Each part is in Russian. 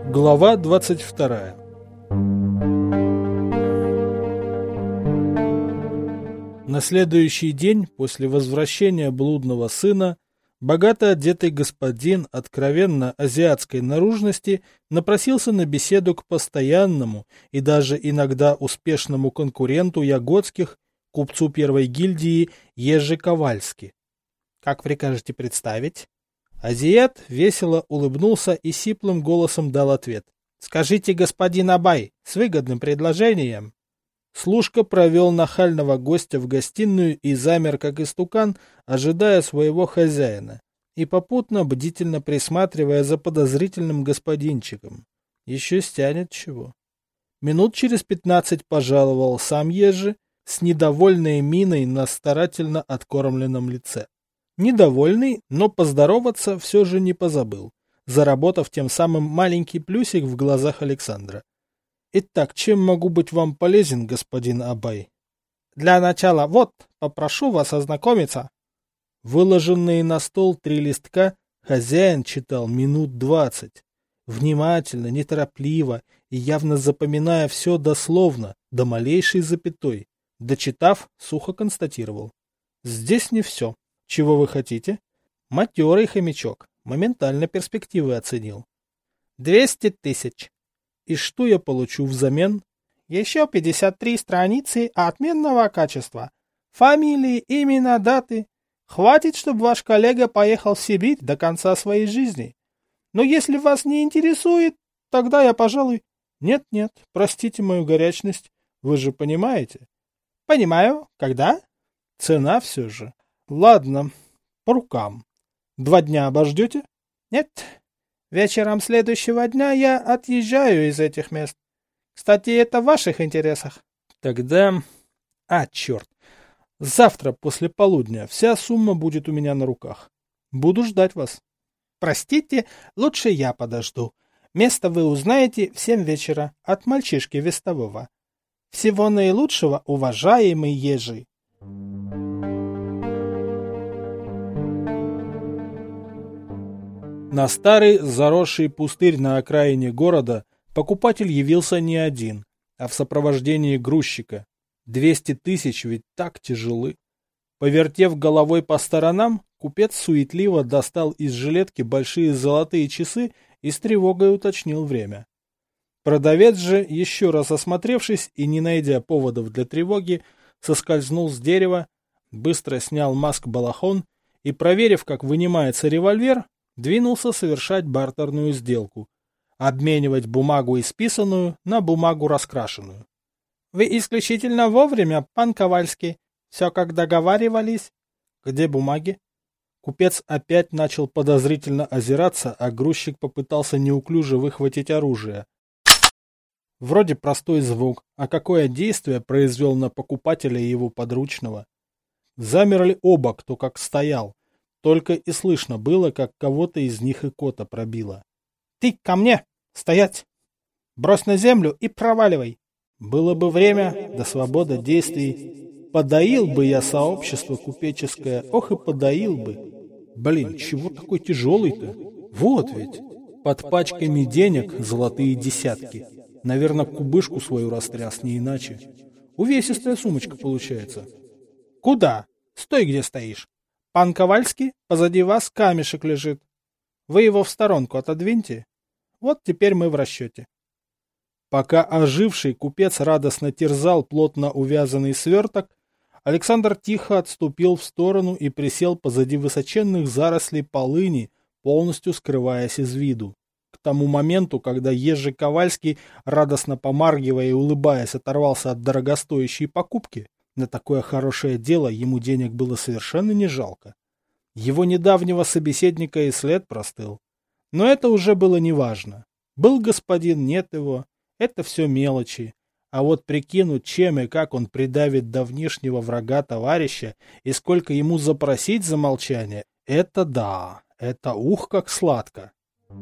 Глава 22. На следующий день после возвращения блудного сына богато одетый господин откровенно азиатской наружности напросился на беседу к постоянному и даже иногда успешному конкуренту Ягодских, купцу первой гильдии Ежи Ковальски. «Как прикажете представить?» Азиат весело улыбнулся и сиплым голосом дал ответ. «Скажите, господин Абай, с выгодным предложением». Служка провел нахального гостя в гостиную и замер, как истукан, ожидая своего хозяина, и попутно бдительно присматривая за подозрительным господинчиком. Еще стянет чего. Минут через 15 пожаловал сам Ежи с недовольной миной на старательно откормленном лице. Недовольный, но поздороваться все же не позабыл, заработав тем самым маленький плюсик в глазах Александра. «Итак, чем могу быть вам полезен, господин Абай?» «Для начала, вот, попрошу вас ознакомиться». Выложенные на стол 3 листка хозяин читал минут 20, внимательно, неторопливо и явно запоминая все дословно, до малейшей запятой. Дочитав, сухо констатировал. «Здесь не все. Чего вы хотите?» Матерый хомячок моментально перспективы оценил. 200 тысяч. И что я получу взамен? Еще 53 страницы отменного качества. Фамилии, имена, даты. Хватит, чтобы ваш коллега поехал в Сибирь до конца своей жизни. Но если вас не интересует, тогда я, пожалуй... Нет, простите мою горячность. Вы же понимаете? Понимаю. Когда? Цена все же. Ладно, по рукам. 2 дня обождете? Нет. Вечером следующего дня я отъезжаю из этих мест. Кстати, это в ваших интересах. Тогда... черт. Завтра после полудня вся сумма будет у меня на руках. Буду ждать вас. Простите, лучше я подожду. Место вы узнаете в 7 вечера от мальчишки вестового. Всего наилучшего, уважаемый Ежи. На старый заросший пустырь на окраине города покупатель явился не один, а в сопровождении грузчика. 200 тысяч ведь так тяжелы. Повертев головой по сторонам, купец суетливо достал из жилетки большие золотые часы и с тревогой уточнил время. Продавец же, еще раз осмотревшись и не найдя поводов для тревоги, соскользнул с дерева, быстро снял маск-балахон и, проверив, как вынимается револьвер, двинулся совершать бартерную сделку, обменивать бумагу исписанную на бумагу раскрашенную. — Вы исключительно вовремя, пан Ковальский. Все как договаривались. — Где бумаги? Купец опять начал подозрительно озираться, а грузчик попытался неуклюже выхватить оружие. Вроде простой звук, а какое действие произвел на покупателя и его подручного? Замерли оба, кто как стоял. Только и слышно было, как кого-то из них икота пробило. — Ты ко мне! Стоять! Брось на землю и проваливай! Было бы время, да свобода действий. Подоил бы я сообщество купеческое, ох и подоил бы. Блин, чего такой тяжелый-то? Вот ведь! Под пачками денег золотые десятки. Наверное, кубышку свою растряс, не иначе. Увесистая сумочка получается. — Куда? Стой, где стоишь! Пан Ковальский, позади вас камешек лежит. Вы его в сторонку отодвиньте. Вот теперь мы в расчете. Пока оживший купец радостно терзал плотно увязанный сверток, Александр тихо отступил в сторону и присел позади высоченных зарослей полыни, полностью скрываясь из виду. К тому моменту, когда Ежи Ковальский, радостно помаргивая и улыбаясь, оторвался от дорогостоящей покупки, на такое хорошее дело ему денег было совершенно не жалко. Его недавнего собеседника и след простыл. Но это уже было неважно. Был господин, нет его. Это все мелочи. А вот прикинуть, чем и как он придавит давнишнего врага товарища и сколько ему запросить за молчание, это да, это ух как сладко.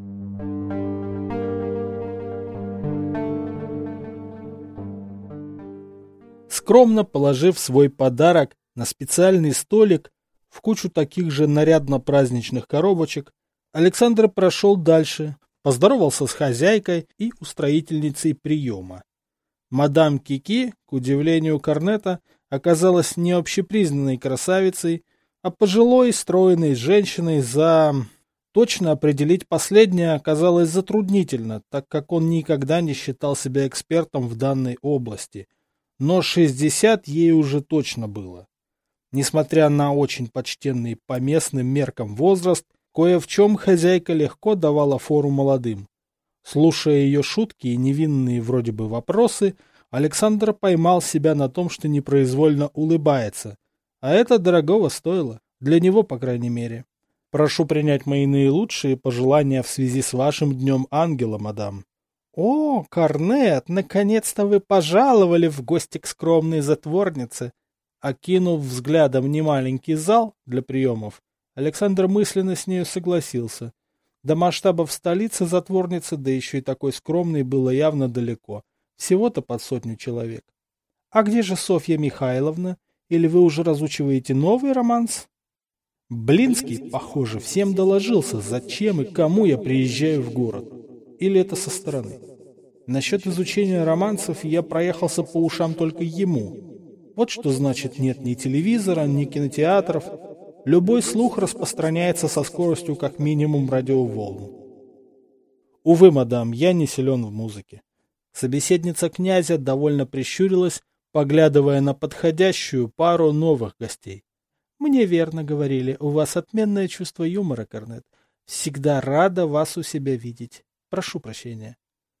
Скромно положив свой подарок на специальный столик в кучу таких же нарядно-праздничных коробочек, Александр прошел дальше, поздоровался с хозяйкой и устроительницей приема. Мадам Кики, к удивлению Корнета, оказалась не общепризнанной красавицей, а пожилой стройной женщиной за... Точно определить последнее оказалось затруднительно, так как он никогда не считал себя экспертом в данной области. Но 60 ей уже точно было. Несмотря на очень почтенный по местным меркам возраст, кое в чем хозяйка легко давала фору молодым. Слушая ее шутки и невинные вроде бы вопросы, Александр поймал себя на том, что непроизвольно улыбается. А это дорогого стоило, для него, по крайней мере. Прошу принять мои наилучшие пожелания в связи с вашим Днем Ангела, мадам. О, Корнет, наконец-то вы пожаловали в гости к скромной затворнице. Окинув взглядом немаленький зал для приемов, Александр мысленно с нею согласился. До масштабов столицы затворницы, да еще и такой скромной, было явно далеко. Всего-то под 100 человек. А где же Софья Михайловна? Или вы уже разучиваете новый романс? Блинский, похоже, всем доложился, зачем и кому я приезжаю в город. Или это со стороны. Насчет изучения романсов я проехался по ушам только ему. Вот что значит нет ни телевизора, ни кинотеатров. Любой слух распространяется со скоростью как минимум радиоволн. Увы, мадам, я не силен в музыке. Собеседница князя довольно прищурилась, поглядывая на подходящую пару новых гостей. Мне верно говорили, у вас отменное чувство юмора, Корнет. Всегда рада вас у себя видеть. Прошу прощения.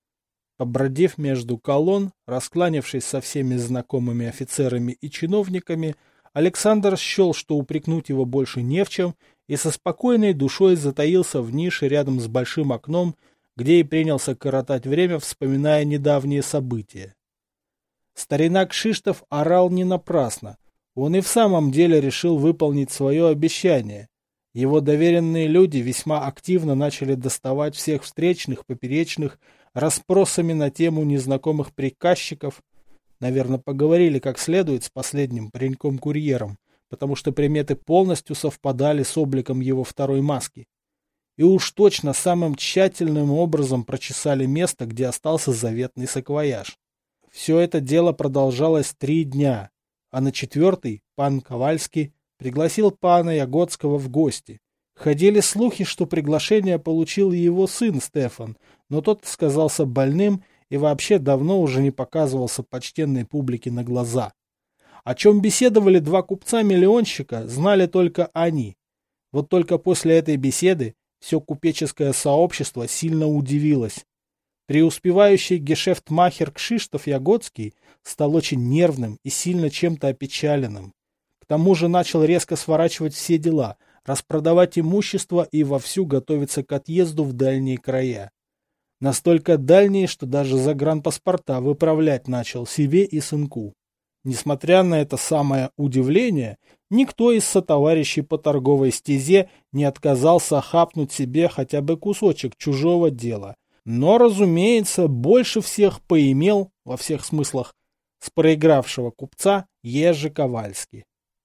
Побродив между колонн, раскланявшись со всеми знакомыми офицерами и чиновниками, Александр счел, что упрекнуть его больше не в чем, и со спокойной душой затаился в нише рядом с большим окном, где и принялся коротать время, вспоминая недавние события. Старина Кшиштов орал не напрасно. Он и в самом деле решил выполнить свое обещание. Его доверенные люди весьма активно начали доставать всех встречных, поперечных, расспросами на тему незнакомых приказчиков. Наверное, поговорили как следует с последним пареньком-курьером, потому что приметы полностью совпадали с обликом его второй маски. И уж точно самым тщательным образом прочесали место, где остался заветный саквояж. Все это дело продолжалось 3 дня. А на 4-й пан Ковальский пригласил пана Ягодского в гости. Ходили слухи, что приглашение получил и его сын Стефан, но тот сказался больным и вообще давно уже не показывался почтенной публике на глаза. О чем беседовали 2 купца-миллионщика, знали только они. Вот только после этой беседы все купеческое сообщество сильно удивилось. Преуспевающий гешефтмахер Кшиштоф Ягодский стал очень нервным и сильно чем-то опечаленным. К тому же начал резко сворачивать все дела, распродавать имущество и вовсю готовиться к отъезду в дальние края. Настолько дальние, что даже загранпаспорта выправлять начал себе и сынку. Несмотря на это самое удивление, никто из сотоварищей по торговой стезе не отказался хапнуть себе хотя бы кусочек чужого дела. Но, разумеется, больше всех поимел, во всех смыслах, с проигравшего купца Ежи Ковальский.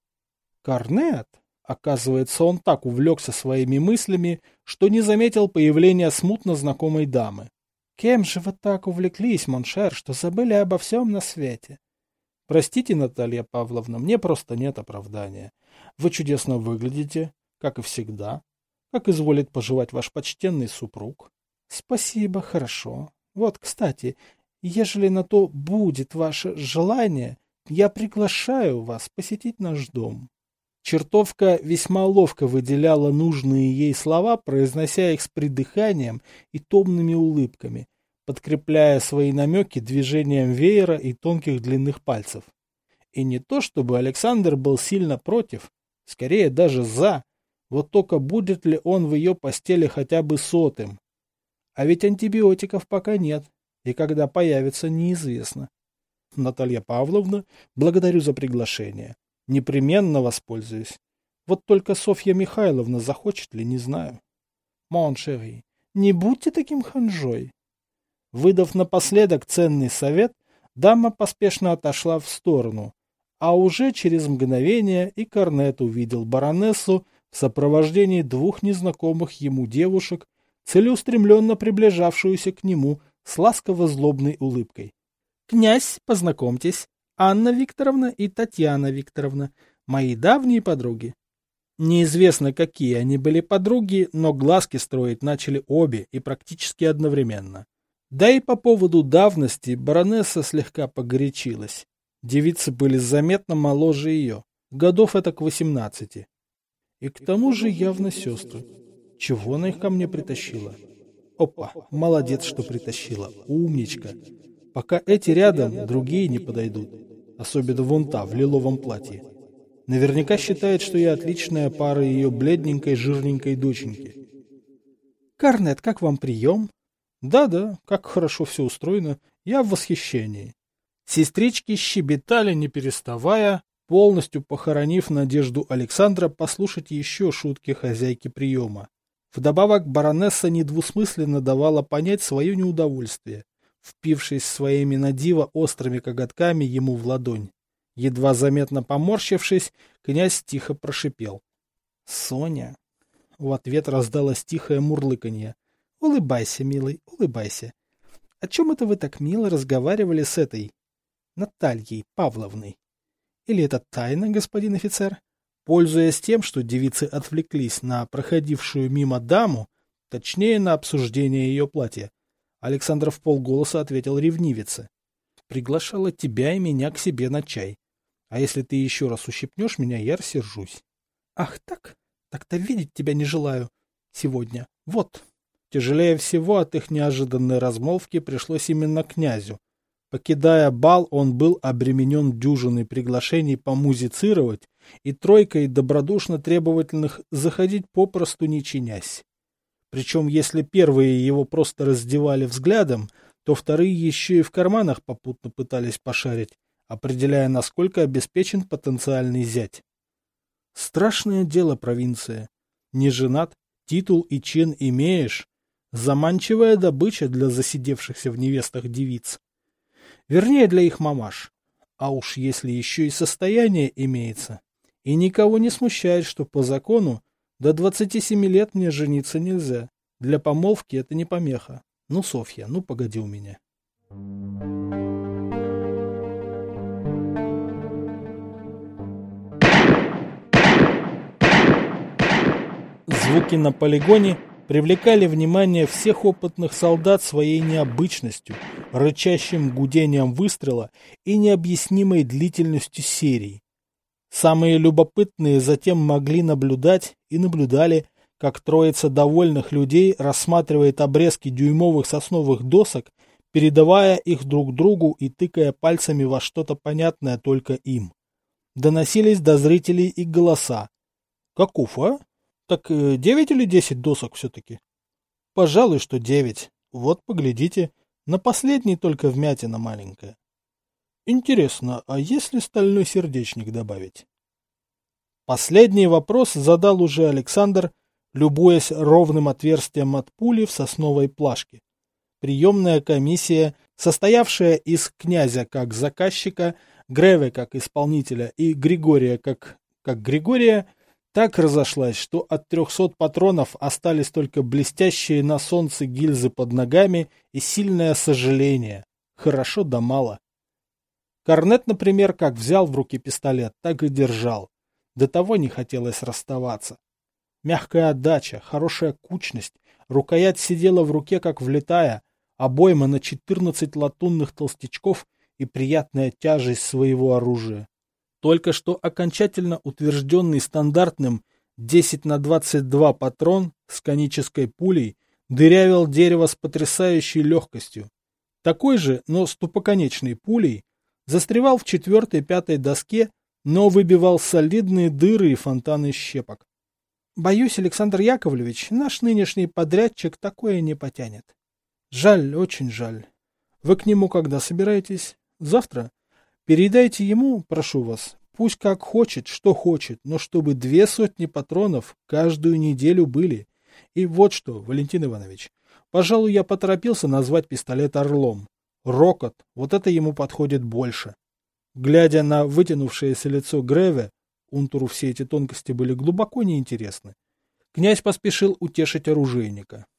Корнет, оказывается, он так увлекся своими мыслями, что не заметил появления смутно знакомой дамы. «Кем же вы так увлеклись, моншер, что забыли обо всем на свете?» «Простите, Наталья Павловна, мне просто нет оправдания. Вы чудесно выглядите, как и всегда. Как изволит поживать ваш почтенный супруг?» «Спасибо, хорошо. Вот, кстати, ежели на то будет ваше желание, я приглашаю вас посетить наш дом». Чертовка весьма ловко выделяла нужные ей слова, произнося их с придыханием и томными улыбками, подкрепляя свои намеки движением веера и тонких длинных пальцев. И не то чтобы Александр был сильно против, скорее даже за, вот только будет ли он в ее постели хотя бы 100-м. А ведь антибиотиков пока нет, и когда появится, неизвестно. Наталья Павловна, благодарю за приглашение. Непременно воспользуюсь. Вот только Софья Михайловна захочет ли, не знаю. Мон шери, не будьте таким ханжой. Выдав напоследок ценный совет, дама поспешно отошла в сторону, а уже через мгновение и Корнет увидел баронессу в сопровождении 2 незнакомых ему девушек, целеустремленно приближавшуюся к нему с ласково-злобной улыбкой. «Князь, познакомьтесь, Анна Викторовна и Татьяна Викторовна, мои давние подруги». Неизвестно, какие они были подруги, но глазки строить начали обе и практически одновременно. Да и по поводу давности баронесса слегка погорячилась. Девицы были заметно моложе ее, годов этак 18. И к тому же явно сестры. Чего она их ко мне притащила? Опа, молодец, что притащила, умничка. Пока эти рядом, другие не подойдут. Особенно вон та, в лиловом платье. Наверняка считает, что я отличная пара ее бледненькой, жирненькой доченьки. «Корнет, как вам прием?» «Да-да, как хорошо все устроено. Я в восхищении». Сестрички щебетали, не переставая, полностью похоронив надежду Александра послушать еще шутки хозяйки приема. Вдобавок баронесса недвусмысленно давала понять свое неудовольствие, впившись своими на диво острыми коготками ему в ладонь. Едва заметно поморщившись, князь тихо прошипел. «Соня!» В ответ раздалось тихое мурлыканье. «Улыбайся, милый, улыбайся. О чем это вы так мило разговаривали с этой Натальей Павловной? Или это тайна, господин офицер?» Пользуясь тем, что девицы отвлеклись на проходившую мимо даму, точнее на обсуждение ее платья, Александр вполголоса ответил ревнивице. «Приглашала тебя и меня к себе на чай. А если ты еще раз ущипнешь меня, я рассержусь». «Ах так? Так-то видеть тебя не желаю. Сегодня. Вот». Тяжелее всего от их неожиданной размолвки пришлось именно князю. Покидая бал, он был обременен дюжиной приглашений помузицировать и тройкой добродушно требовательных заходить попросту не чинясь. Причем, если первые его просто раздевали взглядом, то вторые еще и в карманах попутно пытались пошарить, определяя, насколько обеспечен потенциальный зять. Страшное дело провинция. Не женат, титул и чин имеешь. Заманчивая добыча для засидевшихся в невестах девиц. Вернее, для их мамаш. А уж если еще и состояние имеется. И никого не смущает, что по закону до 27 лет мне жениться нельзя. Для помолвки это не помеха. Ну, Софья, ну погоди у меня. Звуки на полигоне привлекали внимание всех опытных солдат своей необычностью, рычащим гудением выстрела и необъяснимой длительностью серий. Самые любопытные затем могли наблюдать и наблюдали, как троица довольных людей рассматривает обрезки дюймовых сосновых досок, передавая их друг другу и тыкая пальцами во что-то понятное только им. Доносились до зрителей и голоса. «Каков, а? Так 9 или 10 досок все-таки?» «Пожалуй, что 9. Вот, поглядите, на последней только вмятина маленькая. Интересно, а если стальной сердечник добавить?» Последний вопрос задал уже Александр, любуясь ровным отверстием от пули в сосновой плашке. Приемная комиссия, состоявшая из князя как заказчика, Греве как исполнителя и Григория как Григория, так разошлась, что от 300 патронов остались только блестящие на солнце гильзы под ногами и сильное сожаление. Хорошо да мало. Корнет, например, как взял в руки пистолет, так и держал. До того не хотелось расставаться. Мягкая отдача, хорошая кучность, рукоять сидела в руке как влитая, обойма на 14 латунных толстячков и приятная тяжесть своего оружия. Только что окончательно утвержденный стандартным 10х22 патрон с конической пулей дырявил дерево с потрясающей легкостью. Такой же, но с тупоконечной пулей, застревал в 4-5 доске, но выбивал солидные дыры и фонтаны щепок. Боюсь, Александр Яковлевич, наш нынешний подрядчик такое не потянет. Жаль, очень жаль. Вы к нему когда собираетесь? Завтра? Передайте ему, прошу вас, пусть как хочет, что хочет, но чтобы 200 патронов каждую неделю были. И вот что, Валентин Иванович, пожалуй, я поторопился назвать пистолет «Орлом». Рокот, вот это ему подходит больше. Глядя на вытянувшееся лицо Греве, унтеру все эти тонкости были глубоко неинтересны. Князь поспешил утешить оружейника.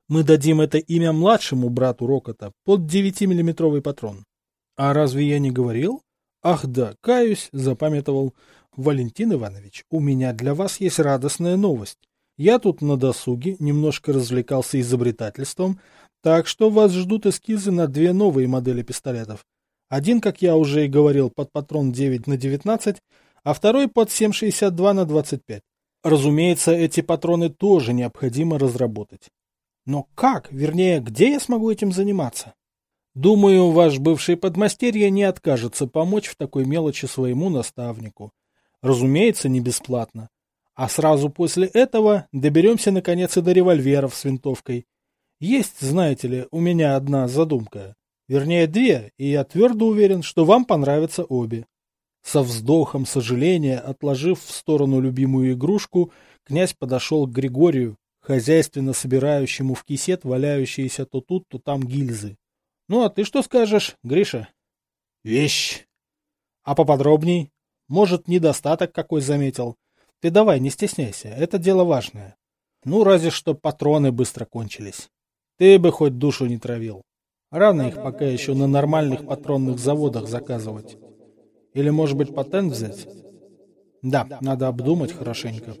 Мы дадим это имя младшему брату Рокота под 9-миллиметровый патрон. А разве я не говорил? Ах да, каюсь, запамятовал. Валентин Иванович, у меня для вас есть радостная новость. Я тут на досуге немножко развлекался изобретательством, так что вас ждут эскизы на 2 новые модели пистолетов. Один, как я уже и говорил, под патрон 9х19, а второй под 7,62х25. Разумеется, эти патроны тоже необходимо разработать. Но как? Вернее, где я смогу этим заниматься? Думаю, ваш бывший подмастерье не откажется помочь в такой мелочи своему наставнику. Разумеется, не бесплатно. А сразу после этого доберемся наконец и до револьверов с винтовкой. Есть, знаете ли, у меня одна задумка. Вернее, 2, и я твердо уверен, что вам понравятся обе. Со вздохом сожаления, отложив в сторону любимую игрушку, князь подошел к Григорию, хозяйственно собирающему в кисет валяющиеся то тут, то там гильзы. Ну, а ты что скажешь, Гриша? Вещь. А поподробней? Может, недостаток какой заметил? Ты давай, не стесняйся, это дело важное. Ну, разве что патроны быстро кончились. Ты бы хоть душу не травил. Рано их пока еще на нормальных патронных заводах заказывать. Или, может быть, патент взять? Да, надо обдумать хорошенько.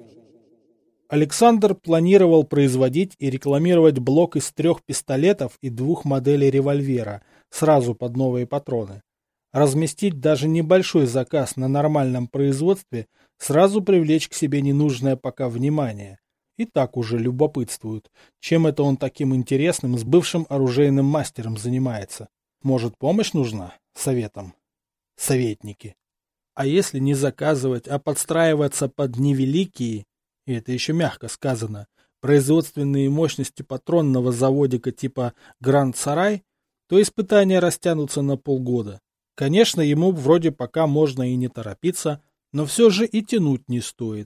Александр планировал производить и рекламировать блок из 3 пистолетов и 2 моделей револьвера, сразу под новые патроны. Разместить даже небольшой заказ на нормальном производстве, сразу привлечь к себе ненужное пока внимание. И так уже любопытствуют, чем это он таким интересным с бывшим оружейным мастером занимается. Может, помощь нужна? Советом. Советники. А если не заказывать, а подстраиваться под невеликие, и это еще мягко сказано, производственные мощности патронного заводика типа Гранд Сарай, то испытания растянутся на полгода. Конечно, ему вроде пока можно и не торопиться, но все же и тянуть не стоит.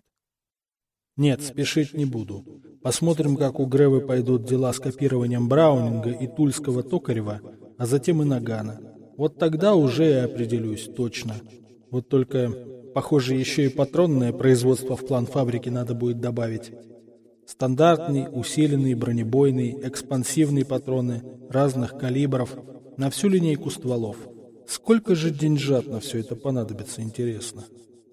Нет, спешить не буду. Посмотрим, как у Гревы пойдут дела с копированием Браунинга и тульского Токарева, а затем и Нагана. Вот тогда уже и определюсь точно. Вот только, похоже, еще и патронное производство в план фабрики надо будет добавить. Стандартный, усиленный, бронебойный, экспансивный патроны разных калибров на всю линейку стволов. Сколько же деньжат на все это понадобится, интересно?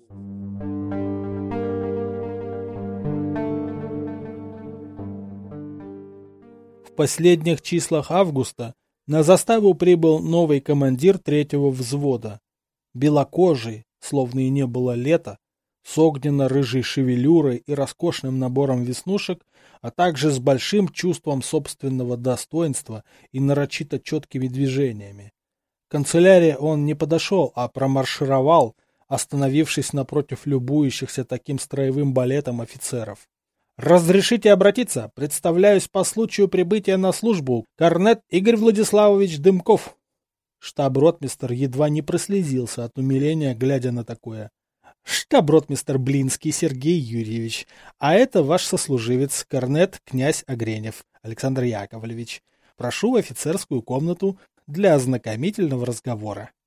В последних числах августа на заставу прибыл новый командир 3-го взвода. Белокожий, словно и не было лета, с огненно-рыжей шевелюрой и роскошным набором веснушек, а также с большим чувством собственного достоинства и нарочито четкими движениями. К канцелярии он не подошел, а промаршировал, остановившись напротив любующихся таким строевым балетом офицеров. «Разрешите обратиться? Представляюсь по случаю прибытия на службу. Корнет Игорь Владиславович Дымков». Штаб-ротмистр едва не прослезился от умиления, глядя на такое. «Штаб-ротмистр Блинский Сергей Юрьевич, а это ваш сослуживец, корнет князь Огренев Александр Яковлевич. Прошу в офицерскую комнату для ознакомительного разговора».